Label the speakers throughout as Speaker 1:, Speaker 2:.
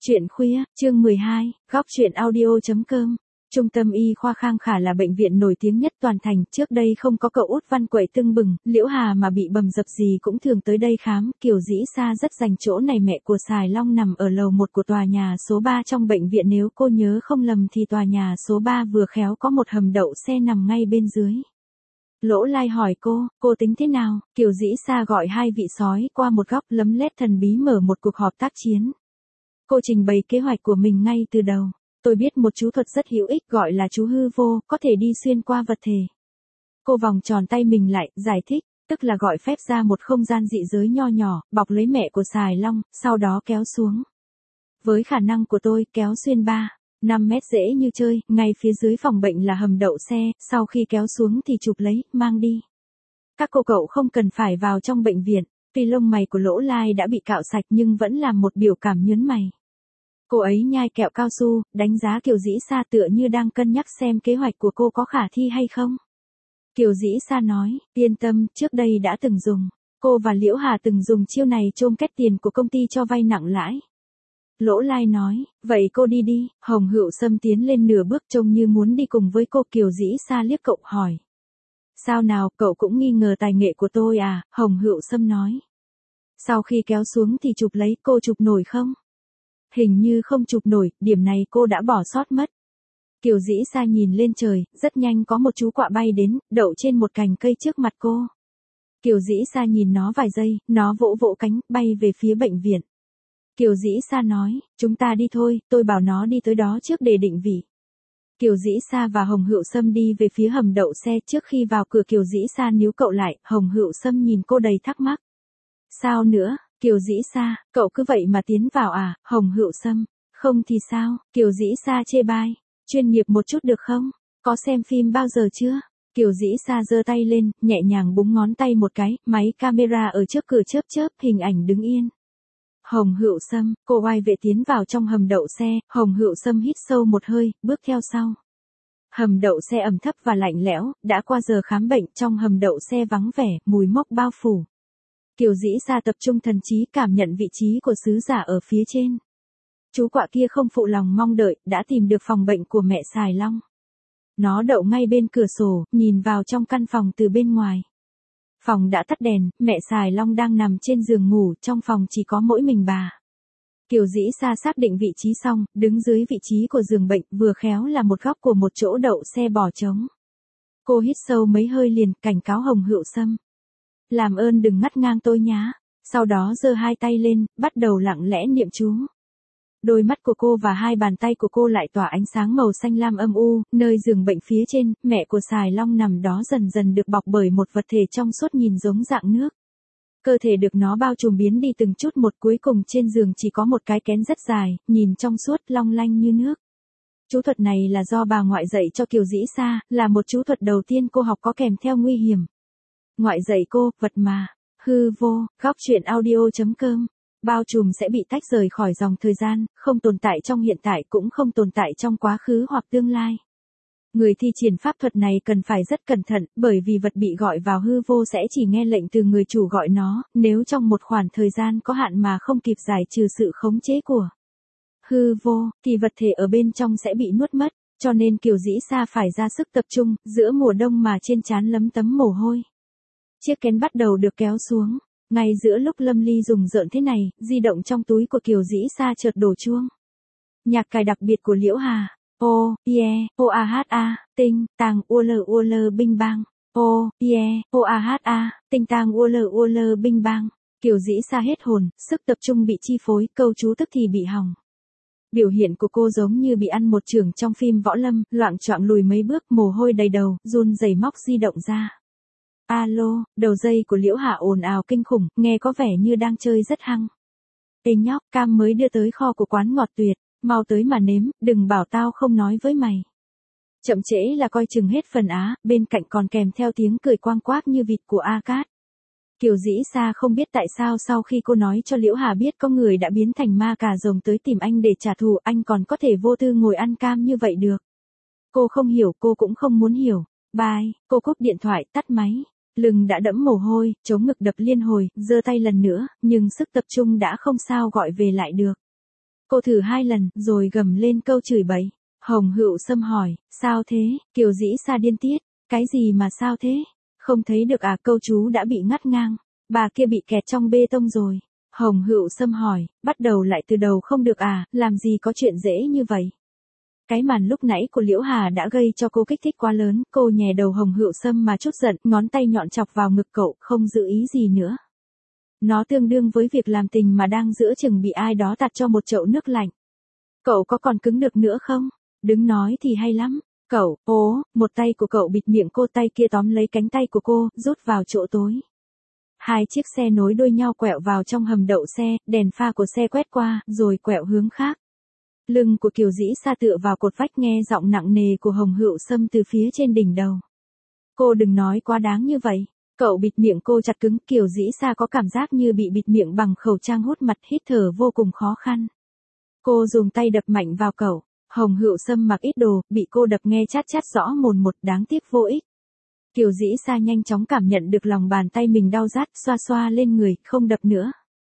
Speaker 1: Chuyện khuya, chương 12, góc chuyện audio.com. Trung tâm y khoa Khang Khả là bệnh viện nổi tiếng nhất toàn thành, trước đây không có cậu út văn quậy tưng bừng, Liễu Hà mà bị bầm dập gì cũng thường tới đây khám, Kiều Dĩ Sa rất dành chỗ này. Mẹ của Sài Long nằm ở lầu 1 của tòa nhà số 3 trong bệnh viện, nếu cô nhớ không lầm thì tòa nhà số 3 vừa khéo có một hầm đậu xe nằm ngay bên dưới. Lỗ Lai hỏi cô tính thế nào? Kiều Dĩ Sa gọi hai vị sói qua một góc, lấm lét thần bí mở một cuộc họp tác chiến. Cô trình bày kế hoạch của mình ngay từ đầu. Tôi biết một chú thuật rất hữu ích gọi là chú hư vô, có thể đi xuyên qua vật thể. Cô vòng tròn tay mình lại, giải thích, tức là gọi phép ra một không gian dị giới nho nhỏ, bọc lấy mẹ của Sài Long, sau đó kéo xuống. Với khả năng của tôi, kéo xuyên 5 mét dễ như chơi, ngay phía dưới phòng bệnh là hầm đậu xe, sau khi kéo xuống thì chụp lấy, mang đi. Các cậu không cần phải vào trong bệnh viện. Tuy lông mày của Lỗ Lai đã bị cạo sạch nhưng vẫn làm một biểu cảm nhớn mày. Cô ấy nhai kẹo cao su, đánh giá Kiều Dĩ Sa tựa như đang cân nhắc xem kế hoạch của cô có khả thi hay không. Kiều Dĩ Sa nói, yên tâm, trước đây đã từng dùng. Cô và Liễu Hà từng dùng chiêu này chôm két tiền của công ty cho vay nặng lãi. Lỗ Lai nói, vậy cô đi đi. Hồng Hựu Sâm tiến lên nửa bước trông như muốn đi cùng với cô. Kiều Dĩ Sa liếc cậu hỏi. Sao nào, cậu cũng nghi ngờ tài nghệ của tôi à? Hồng Hựu Sâm nói. Sau khi kéo xuống thì chụp lấy, cô chụp nổi không? Hình như không chụp nổi, điểm này cô đã bỏ sót mất. Kiều Dĩ Sa nhìn lên trời, rất nhanh có một chú quạ bay đến, đậu trên một cành cây trước mặt cô. Kiều Dĩ Sa nhìn nó vài giây, nó vỗ vỗ cánh, bay về phía bệnh viện. Kiều Dĩ Sa nói, chúng ta đi thôi, tôi bảo nó đi tới đó trước để định vị. Kiều Dĩ Sa và Hồng Hựu Sâm đi về phía hầm đậu xe. Trước khi vào cửa Kiều Dĩ Sa níu cậu lại, Hồng Hựu Sâm nhìn cô đầy thắc mắc. Sao nữa? Kiều Dĩ Sa, cậu cứ vậy mà tiến vào à? Hồng Hựu Sâm, không thì sao? Kiều Dĩ Sa chê bai, chuyên nghiệp một chút được không? Có xem phim bao giờ chưa? Kiều Dĩ Sa giơ tay lên, nhẹ nhàng búng ngón tay một cái, máy camera ở trước cửa chớp chớp, hình ảnh đứng yên. Hồng Hựu Sâm, cô oai vệ tiến vào trong hầm đậu xe. Hồng Hựu Sâm hít sâu một hơi, bước theo sau. Hầm đậu xe ẩm thấp và lạnh lẽo, đã qua giờ khám bệnh, trong hầm đậu xe vắng vẻ, mùi mốc bao phủ. Kiều Dĩ Sa tập trung thần trí cảm nhận vị trí của sứ giả ở phía trên. Chú quạ kia không phụ lòng mong đợi, đã tìm được phòng bệnh của mẹ Sài Long. Nó đậu ngay bên cửa sổ, nhìn vào trong căn phòng từ bên ngoài. Phòng đã tắt đèn, mẹ Sài Long đang nằm trên giường ngủ, trong phòng chỉ có mỗi mình bà. Kiều Dĩ Sa xác định vị trí xong, đứng dưới vị trí của giường bệnh, vừa khéo là một góc của một chỗ đậu xe bỏ trống. Cô hít sâu mấy hơi liền, cảnh cáo Hồng Hựu Sâm. Làm ơn đừng ngắt ngang tôi nhá. Sau đó giơ hai tay lên, bắt đầu lặng lẽ niệm chú. Đôi mắt của cô và hai bàn tay của cô lại tỏa ánh sáng màu xanh lam âm u, nơi giường bệnh phía trên, mẹ của Sài Long nằm đó dần dần được bọc bởi một vật thể trong suốt nhìn giống dạng nước. Cơ thể được nó bao trùm biến đi từng chút một, cuối cùng trên giường chỉ có một cái kén rất dài, nhìn trong suốt long lanh như nước. Chú thuật này là do bà ngoại dạy cho Kiều Dĩ Sa, là một chú thuật đầu tiên cô học có kèm theo nguy hiểm. Ngoại dạy cô, vật mà, hư vô, góc chuyện audio.com. Bao trùm sẽ bị tách rời khỏi dòng thời gian, không tồn tại trong hiện tại cũng không tồn tại trong quá khứ hoặc tương lai. Người thi triển pháp thuật này cần phải rất cẩn thận, bởi vì vật bị gọi vào hư vô sẽ chỉ nghe lệnh từ người chủ gọi nó, nếu trong một khoảng thời gian có hạn mà không kịp giải trừ sự khống chế của hư vô, thì vật thể ở bên trong sẽ bị nuốt mất, cho nên Kiều Dĩ Sa phải ra sức tập trung, giữa mùa đông mà trên trán lấm tấm mồ hôi. Chiếc kén bắt đầu được kéo xuống. Ngay giữa lúc Lâm Ly rùng rợn thế này, di động trong túi của Kiều Dĩ Sa chợt đổ chuông. Nhạc cài đặc biệt của Liễu Hà. O, yeah, O-A-H-A, tinh, tàng, u-lơ, binh bang. O, yeah, O-A-H-A, tinh tàng, u-lơ, binh bang. Kiều Dĩ Sa hết hồn, sức tập trung bị chi phối, câu chú tức thì bị hỏng. Biểu hiện của cô giống như bị ăn một chưởng trong phim võ lâm, loạng choạng lùi mấy bước, mồ hôi đầy đầu, run rẩy móc di động ra. Alo, đầu dây của Liễu Hà ồn ào kinh khủng, nghe có vẻ như đang chơi rất hăng. Ê nhóc, cam mới đưa tới kho của quán ngọt tuyệt, mau tới mà nếm, đừng bảo tao không nói với mày. Chậm trễ là coi chừng hết phần á, bên cạnh còn kèm theo tiếng cười quang quác như vịt của A Cát. Kiều Dĩ Sa không biết tại sao sau khi cô nói cho Liễu Hà biết có người đã biến thành ma cà rồng tới tìm anh để trả thù, anh còn có thể vô tư ngồi ăn cam như vậy được. Cô không hiểu, cô cũng không muốn hiểu. Bye, cô cúp điện thoại, tắt máy. Lưng đã đẫm mồ hôi, chống ngực đập liên hồi, giơ tay lần nữa, nhưng sức tập trung đã không sao gọi về lại được. Cô thử 2 lần, rồi gầm lên câu chửi bậy. Hồng Hựu Sâm hỏi, sao thế? Kiều Dĩ Sa điên tiết. Cái gì mà sao thế? Không thấy được à? Câu chú đã bị ngắt ngang. Bà kia bị kẹt trong bê tông rồi. Hồng Hựu Sâm hỏi, bắt đầu lại từ đầu không được à? Làm gì có chuyện dễ như vậy? Cái màn lúc nãy của Liễu Hà đã gây cho cô kích thích quá lớn, cô nhè đầu Hồng Hựu Sâm mà chút giận, ngón tay nhọn chọc vào ngực cậu, không giữ ý gì nữa. Nó tương đương với việc làm tình mà đang giữa chừng bị ai đó tạt cho một chậu nước lạnh. Cậu có còn cứng được nữa không? Đứng nói thì hay lắm. Cậu, một tay của cậu bịt miệng cô, tay kia tóm lấy cánh tay của cô, rút vào chỗ tối. 2 chiếc xe nối đuôi nhau quẹo vào trong hầm đậu xe, đèn pha của xe quét qua, rồi quẹo hướng khác. Lưng của Kiều Dĩ Sa tựa vào cột vách, nghe giọng nặng nề của Hồng Hựu Sâm từ phía trên đỉnh đầu. Cô đừng nói quá đáng như vậy. Cậu bịt miệng cô chặt cứng, Kiều Dĩ Sa có cảm giác như bị bịt miệng bằng khẩu trang hút mặt, hít thở vô cùng khó khăn. Cô dùng tay đập mạnh vào cậu. Hồng Hựu Sâm mặc ít đồ, bị cô đập nghe chát chát rõ mồn một, đáng tiếc vô ích. Kiều Dĩ Sa nhanh chóng cảm nhận được lòng bàn tay mình đau rát, xoa xoa lên người, không đập nữa.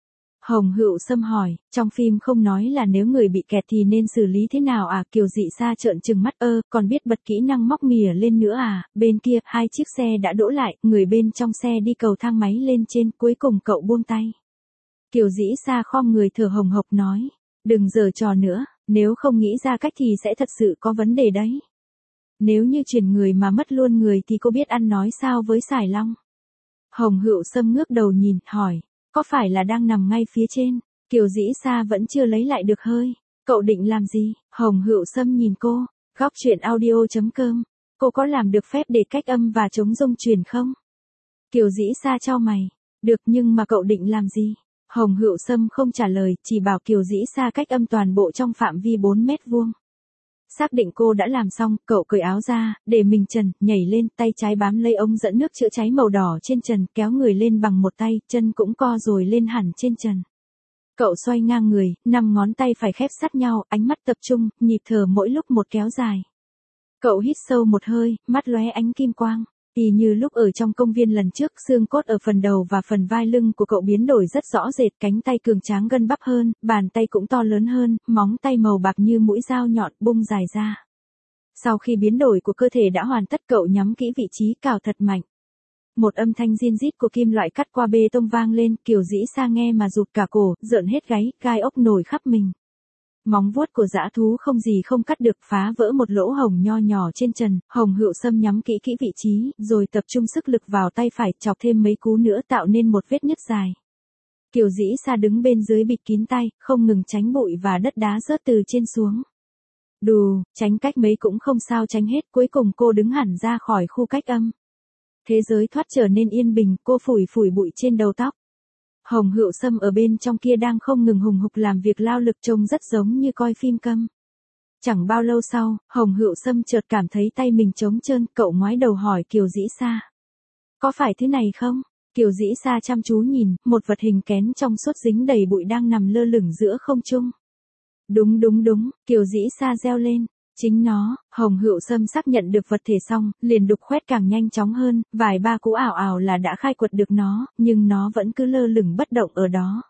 Speaker 1: Hồng Hựu Sâm hỏi, trong phim không nói là nếu người bị kẹt thì nên xử lý thế nào à? Kiều Dĩ Sa trợn trừng mắt, còn biết bật kỹ năng móc mìa lên nữa à? Bên kia, 2 chiếc xe đã đỗ lại, người bên trong xe đi cầu thang máy lên trên, cuối cùng cậu buông tay. Kiều Dĩ Sa khom người thở hồng hộc nói, đừng giở trò nữa, nếu không nghĩ ra cách thì sẽ thật sự có vấn đề đấy. Nếu như chuyển người mà mất luôn người thì cô biết ăn nói sao với Sải Long? Hồng Hựu Sâm ngước đầu nhìn, hỏi, có phải là đang nằm ngay phía trên? Kiều Dĩ Sa vẫn chưa lấy lại được hơi. Cậu định làm gì? Hồng Hựu Sâm nhìn cô. Góc truyện audio.com. Cô có làm được phép để cách âm và chống rung truyền không? Kiều Dĩ Sa chau mày. Được, nhưng mà cậu định làm gì? Hồng Hựu Sâm không trả lời, chỉ bảo Kiều Dĩ Sa cách âm toàn bộ trong phạm vi 4 mét vuông. Xác định cô đã làm xong, cậu cởi áo ra, để mình trần, nhảy lên, tay trái bám lấy ống dẫn nước chữa cháy màu đỏ trên trần, kéo người lên bằng một tay, chân cũng co rồi lên hẳn trên trần. Cậu xoay ngang người, 5 ngón tay phải khép sát nhau, ánh mắt tập trung, nhịp thở mỗi lúc một kéo dài. Cậu hít sâu một hơi, mắt lóe ánh kim quang. Y như lúc ở trong công viên lần trước, xương cốt ở phần đầu và phần vai lưng của cậu biến đổi rất rõ rệt, cánh tay cường tráng gân bắp hơn, bàn tay cũng to lớn hơn, móng tay màu bạc như mũi dao nhọn bung dài ra. Sau khi biến đổi của cơ thể đã hoàn tất, cậu nhắm kỹ vị trí, cào thật mạnh. Một âm thanh rin rít của kim loại cắt qua bê tông vang lên, Kiều Dĩ Sa nghe mà rụt cả cổ, rợn hết gáy, gai ốc nổi khắp mình. Móng vuốt của dã thú không gì không cắt được, phá vỡ một lỗ hổng nho nhỏ trên trần. Hồng Hựu Sâm nhắm kỹ vị trí, rồi tập trung sức lực vào tay phải, chọc thêm mấy cú nữa tạo nên một vết nứt dài. Kiều Dĩ Sa đứng bên dưới bịt kín tay, không ngừng tránh bụi và đất đá rớt từ trên xuống. Đù, tránh cách mấy cũng không sao tránh hết, cuối cùng cô đứng hẳn ra khỏi khu cách âm. Thế giới thoát trở nên yên bình, cô phủi phủi bụi trên đầu tóc. Hồng Hựu Sâm ở bên trong kia đang không ngừng hùng hục làm việc lao lực, trông rất giống như coi phim câm. Chẳng bao lâu sau, Hồng Hựu Sâm chợt cảm thấy tay mình trống trơn, cậu ngoái đầu hỏi Kiều Dĩ Sa. Có phải thế này không? Kiều Dĩ Sa chăm chú nhìn, một vật hình kén trong suốt dính đầy bụi đang nằm lơ lửng giữa không trung. Đúng, Kiều Dĩ Sa reo lên. Chính nó. Hồng Hựu Sâm xác nhận được vật thể xong, liền đục khoét càng nhanh chóng hơn, vài ba cú ảo ảo là đã khai quật được nó, nhưng nó vẫn cứ lơ lửng bất động ở đó.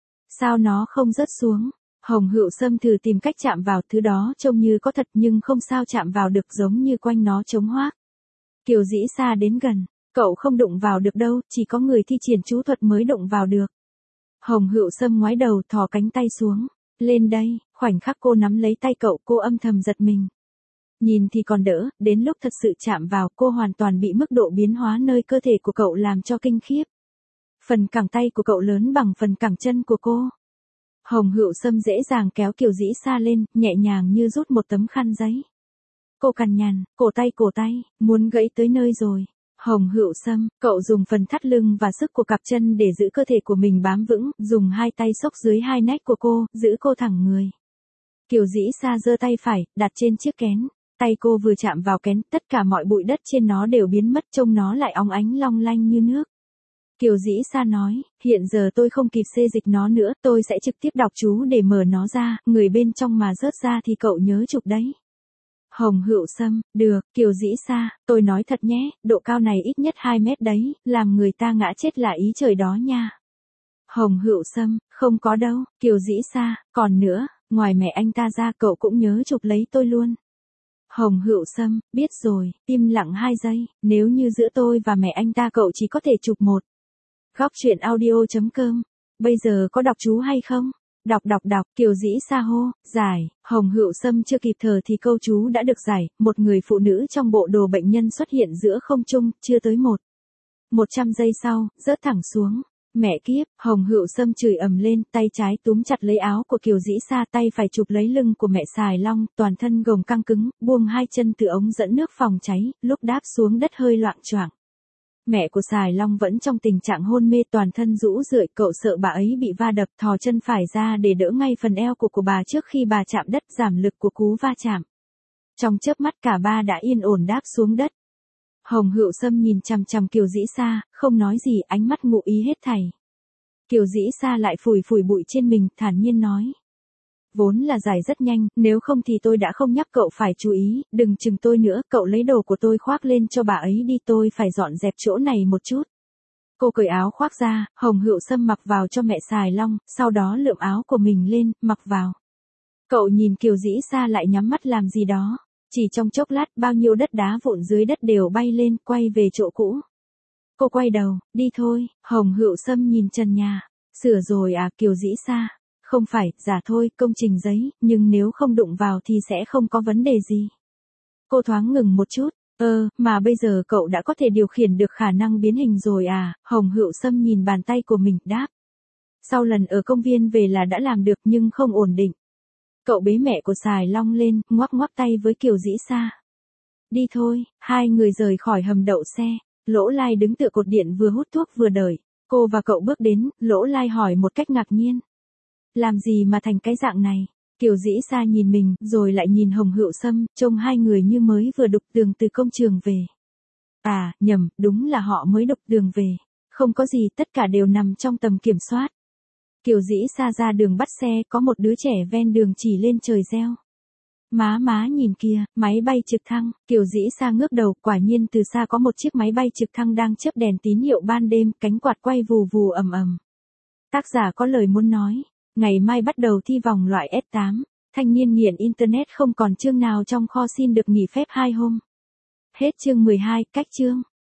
Speaker 1: Sao nó không rớt xuống? Hồng Hựu Sâm thử tìm cách chạm vào, thứ đó trông như có thật nhưng không sao chạm vào được, giống như quanh nó trống hoác. Kiều Dĩ Sa đến gần, cậu không đụng vào được đâu, chỉ có người thi triển chú thuật mới đụng vào được. Hồng Hựu Sâm ngoái đầu, thò cánh tay xuống. Lên đây, khoảnh khắc cô nắm lấy tay cậu, cô âm thầm giật mình. Nhìn thì còn đỡ, đến lúc thật sự chạm vào, cô hoàn toàn bị mức độ biến hóa nơi cơ thể của cậu làm cho kinh khiếp. Phần cẳng tay của cậu lớn bằng phần cẳng chân của cô. Hồng Hựu Sâm dễ dàng kéo Kiều Dĩ Sa lên, nhẹ nhàng như rút một tấm khăn giấy. Cô cằn nhằn, cổ tay, muốn gãy tới nơi rồi. Hồng Hựu Sâm, cậu dùng phần thắt lưng và sức của cặp chân để giữ cơ thể của mình bám vững, dùng 2 tay xốc dưới hai nách của cô, giữ cô thẳng người. Kiều Dĩ Sa giơ tay phải, đặt trên chiếc kén. Tay cô vừa chạm vào kén, tất cả mọi bụi đất trên nó đều biến mất, trông nó lại óng ánh long lanh như nước. Kiều Dĩ Sa nói, hiện giờ tôi không kịp xê dịch nó nữa, tôi sẽ trực tiếp đọc chú để mở nó ra, người bên trong mà rớt ra thì cậu nhớ chụp đấy. Hồng Hựu Sâm, được, Kiều Dĩ Sa, tôi nói thật nhé, độ cao này ít nhất 2 mét đấy, làm người ta ngã chết là ý trời đó nha. Hồng Hựu Sâm, không có đâu, Kiều Dĩ Sa, còn nữa, Ngoài mẹ anh ta ra cậu cũng nhớ chụp lấy tôi luôn. Hồng Hựu Sâm, biết rồi, im lặng 2 giây, nếu như giữa tôi và mẹ anh ta cậu chỉ có thể chụp một. Góc truyện audio.com. Bây giờ có đọc chú hay không? Đọc, Kiều Dĩ Sa hô, giải, Hồng Hựu Sâm chưa kịp thở thì câu chú đã được giải, một người phụ nữ trong bộ đồ bệnh nhân xuất hiện giữa không trung, chưa tới 100 giây sau, rớt thẳng xuống. Mẹ kiếp, Hồng Hựu Sâm chửi ầm lên, tay trái túm chặt lấy áo của Kiều Dĩ Sa, tay phải chụp lấy lưng của mẹ Sài Long, toàn thân gồng căng cứng, buông 2 chân từ ống dẫn nước phòng cháy, lúc đáp xuống đất hơi loạng choạng. Mẹ của Sài Long vẫn trong tình trạng hôn mê, toàn thân rũ rượi, cậu sợ bà ấy bị va đập, thò chân phải ra để đỡ ngay phần eo của bà trước khi bà chạm đất, giảm lực của cú va chạm. Trong chớp mắt cả ba đã yên ổn đáp xuống đất. Hồng Hựu Sâm nhìn chằm chằm Kiều Dĩ Sa, không nói gì, ánh mắt ngụ ý hết thảy. Kiều Dĩ Sa lại phủi phủi bụi trên mình, thản nhiên nói. Vốn là giải rất nhanh, nếu không thì tôi đã không nhắc cậu phải chú ý, đừng chừng tôi nữa, cậu lấy đồ của tôi khoác lên cho bà ấy đi, tôi phải dọn dẹp chỗ này một chút. Cô cởi áo khoác ra, Hồng Hựu Sâm mặc vào cho mẹ Sài Long, sau đó lượm áo của mình lên, mặc vào. Cậu nhìn Kiều Dĩ Sa lại nhắm mắt làm gì đó. Chỉ trong chốc lát bao nhiêu đất đá vụn dưới đất đều bay lên, quay về chỗ cũ. Cô quay đầu, đi thôi, Hồng Hựu Sâm nhìn trần nhà. Sửa rồi à, Kiều Dĩ Sa. Không phải, giả thôi, công trình giấy, nhưng nếu không đụng vào thì sẽ không có vấn đề gì. Cô thoáng ngừng một chút, mà bây giờ cậu đã có thể điều khiển được khả năng biến hình rồi à, Hồng Hựu Sâm nhìn bàn tay của mình, đáp. Sau lần ở công viên về là đã làm được nhưng không ổn định. Cậu bế mẹ của Sài Long lên, ngoắc ngoắc tay với Kiều Dĩ Sa. Đi thôi, 2 người rời khỏi hầm đậu xe. Lỗ Lai đứng tựa cột điện vừa hút thuốc vừa đợi. Cô và cậu bước đến, Lỗ Lai hỏi một cách ngạc nhiên. Làm gì mà thành cái dạng này? Kiều Dĩ Sa nhìn mình, rồi lại nhìn Hồng Hựu Sâm, trông 2 người như mới vừa đục tường từ công trường về. À, nhầm, đúng là họ mới đục tường về. Không có gì, tất cả đều nằm trong tầm kiểm soát. Kiều Dĩ Sa ra đường bắt xe, có một đứa trẻ ven đường chỉ lên trời reo. Má nhìn kìa, máy bay trực thăng. Kiều Dĩ Sa ngước đầu, quả nhiên từ xa có một chiếc máy bay trực thăng đang chớp đèn tín hiệu ban đêm, cánh quạt quay vù vù ầm ầm. Tác giả có lời muốn nói. Ngày mai bắt đầu thi vòng loại S8. Thanh niên nghiện Internet không còn chương nào trong kho, xin được nghỉ phép 2 hôm. Hết chương 12, cách chương.